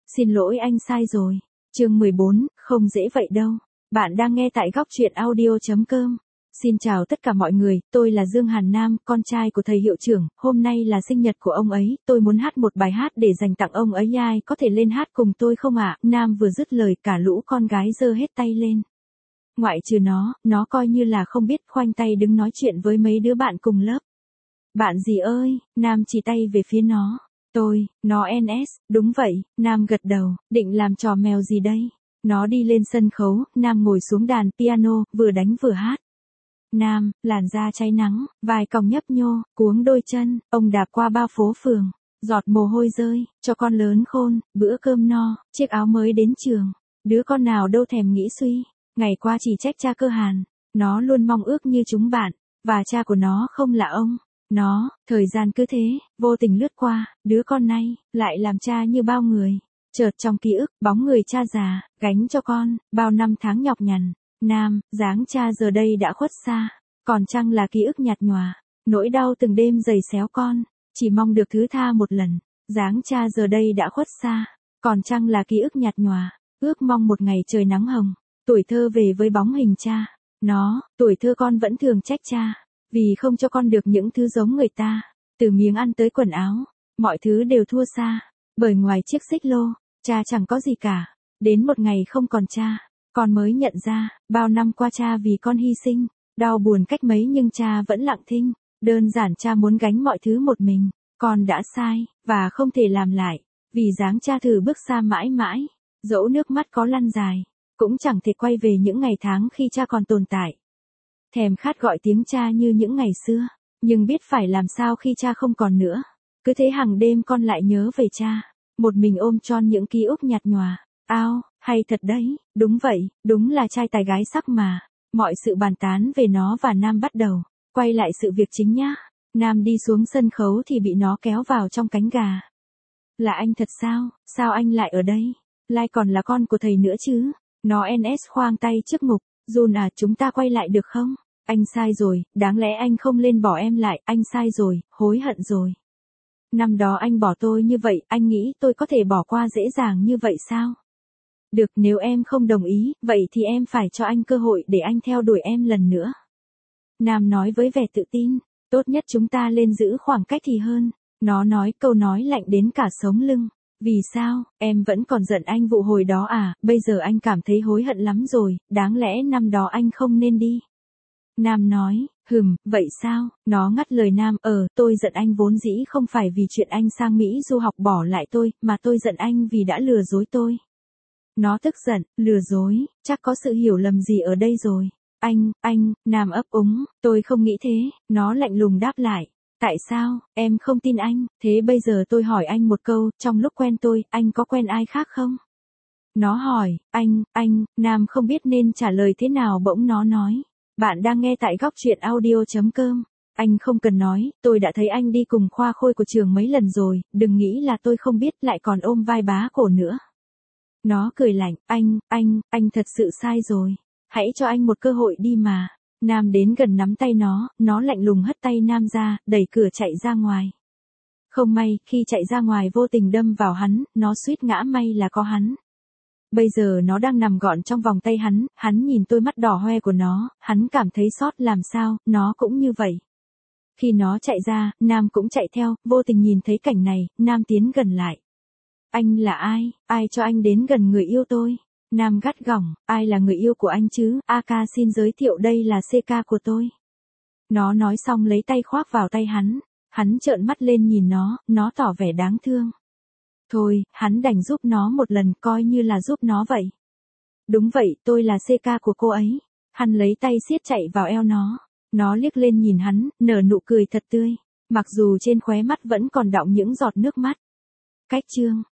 Xin lỗi anh sai rồi. Chương 14, không dễ vậy đâu. Bạn đang nghe tại góc truyện audio.com. Xin chào tất cả mọi người, tôi là Dương Hàn Nam, con trai của thầy hiệu trưởng, hôm nay là sinh nhật của ông ấy, tôi muốn hát một bài hát để dành tặng ông ấy, ai có thể lên hát cùng tôi không ạ? Nam vừa dứt lời cả lũ con gái giơ hết tay lên. Ngoại trừ nó coi như là không biết, khoanh tay đứng nói chuyện với mấy đứa bạn cùng lớp. Bạn gì ơi? Nam chỉ tay về phía nó. Nó NS, đúng vậy, Nam gật đầu, định làm trò mèo gì đây? Nó đi lên sân khấu, Nam ngồi xuống đàn piano, vừa đánh vừa hát. Nam, làn da cháy nắng, vai cong nhấp nhô, cuống đôi chân, ông đạp qua bao phố phường, giọt mồ hôi rơi, cho con lớn khôn, bữa cơm no, chiếc áo mới đến trường, đứa con nào đâu thèm nghĩ suy, ngày qua chỉ trách cha cơ hàn, nó luôn mong ước như chúng bạn, và cha của nó không là ông. Thời gian cứ thế, vô tình lướt qua, đứa con này, lại làm cha như bao người. Chợt trong ký ức, bóng người cha già, gánh cho con, bao năm tháng nhọc nhằn. Nam, dáng cha giờ đây đã khuất xa, còn chăng là ký ức nhạt nhòa, nỗi đau từng đêm giày xéo con, chỉ mong được thứ tha một lần. Dáng cha giờ đây đã khuất xa, còn chăng là ký ức nhạt nhòa, ước mong một ngày trời nắng hồng, tuổi thơ về với bóng hình cha. Tuổi thơ con vẫn thường trách cha, vì không cho con được những thứ giống người ta, từ miếng ăn tới quần áo, mọi thứ đều thua xa, bởi ngoài chiếc xích lô, cha chẳng có gì cả. Đến một ngày không còn cha, con mới nhận ra, bao năm qua cha vì con hy sinh, đau buồn cách mấy nhưng cha vẫn lặng thinh, đơn giản cha muốn gánh mọi thứ một mình, con đã sai, và không thể làm lại, vì dáng cha thử bước xa mãi mãi, dẫu nước mắt có lăn dài, cũng chẳng thể quay về những ngày tháng khi cha còn tồn tại. Thèm khát gọi tiếng cha như những ngày xưa, nhưng biết phải làm sao khi cha không còn nữa. Cứ thế hàng đêm con lại nhớ về cha, một mình ôm tròn những ký ức nhạt nhòa. Hay thật đấy, đúng vậy, đúng là trai tài gái sắc mà. Mọi sự bàn tán về nó và Nam bắt đầu. Quay lại sự việc chính nhá. Nam đi xuống sân khấu thì bị nó kéo vào trong cánh gà. Là anh thật sao? Sao anh lại ở đây? Lai còn là con của thầy nữa chứ? Nó NS khoang tay trước ngực. Jun à, chúng ta quay lại được không? Anh sai rồi, đáng lẽ anh không lên bỏ em lại, anh sai rồi, hối hận rồi. Năm đó anh bỏ tôi như vậy, anh nghĩ tôi có thể bỏ qua dễ dàng như vậy sao? Được, nếu em không đồng ý, vậy thì em phải cho anh cơ hội để anh theo đuổi em lần nữa. Nam nói với vẻ tự tin, tốt nhất chúng ta lên giữ khoảng cách thì hơn. Nó nói câu nói lạnh đến cả sống lưng. Vì sao, em vẫn còn giận anh vụ hồi đó à, bây giờ anh cảm thấy hối hận lắm rồi, đáng lẽ năm đó anh không nên đi. Nam nói, vậy sao, nó ngắt lời Nam, tôi giận anh vốn dĩ không phải vì chuyện anh sang Mỹ du học bỏ lại tôi, mà tôi giận anh vì đã lừa dối tôi. Nó tức giận, lừa dối, chắc có sự hiểu lầm gì ở đây rồi. Nam ấp úng, tôi không nghĩ thế, nó lạnh lùng đáp lại. Tại sao, em không tin anh, thế bây giờ tôi hỏi anh một câu, trong lúc quen tôi, anh có quen ai khác không? Nó hỏi, Nam không biết nên trả lời thế nào bỗng nó nói. Bạn đang nghe tại góc truyện audio.com. Anh không cần nói, tôi đã thấy anh đi cùng Khoa Khôi của trường mấy lần rồi, đừng nghĩ là tôi không biết lại còn ôm vai bá cổ nữa. Nó cười lạnh, anh thật sự sai rồi. Hãy cho anh một cơ hội đi mà. Nam đến gần nắm tay nó lạnh lùng hất tay Nam ra, đẩy cửa chạy ra ngoài. Không may, khi chạy ra ngoài vô tình đâm vào hắn, nó suýt ngã, may là có hắn. Bây giờ nó đang nằm gọn trong vòng tay hắn nhìn đôi mắt đỏ hoe của nó, hắn cảm thấy xót làm sao, nó cũng như vậy. Khi nó chạy ra, Nam cũng chạy theo, vô tình nhìn thấy cảnh này, Nam tiến gần lại. Anh là ai cho anh đến gần người yêu tôi? Nam gắt gỏng, ai là người yêu của anh chứ? Aka xin giới thiệu đây là CK của tôi. Nó nói xong lấy tay khoác vào tay hắn trợn mắt lên nhìn nó tỏ vẻ đáng thương. Thôi, hắn đành giúp nó một lần, coi như là giúp nó vậy. Đúng vậy, tôi là CK của cô ấy. Hắn lấy tay siết chạy vào eo nó liếc lên nhìn hắn, nở nụ cười thật tươi, mặc dù trên khóe mắt vẫn còn đọng những giọt nước mắt. Cách chương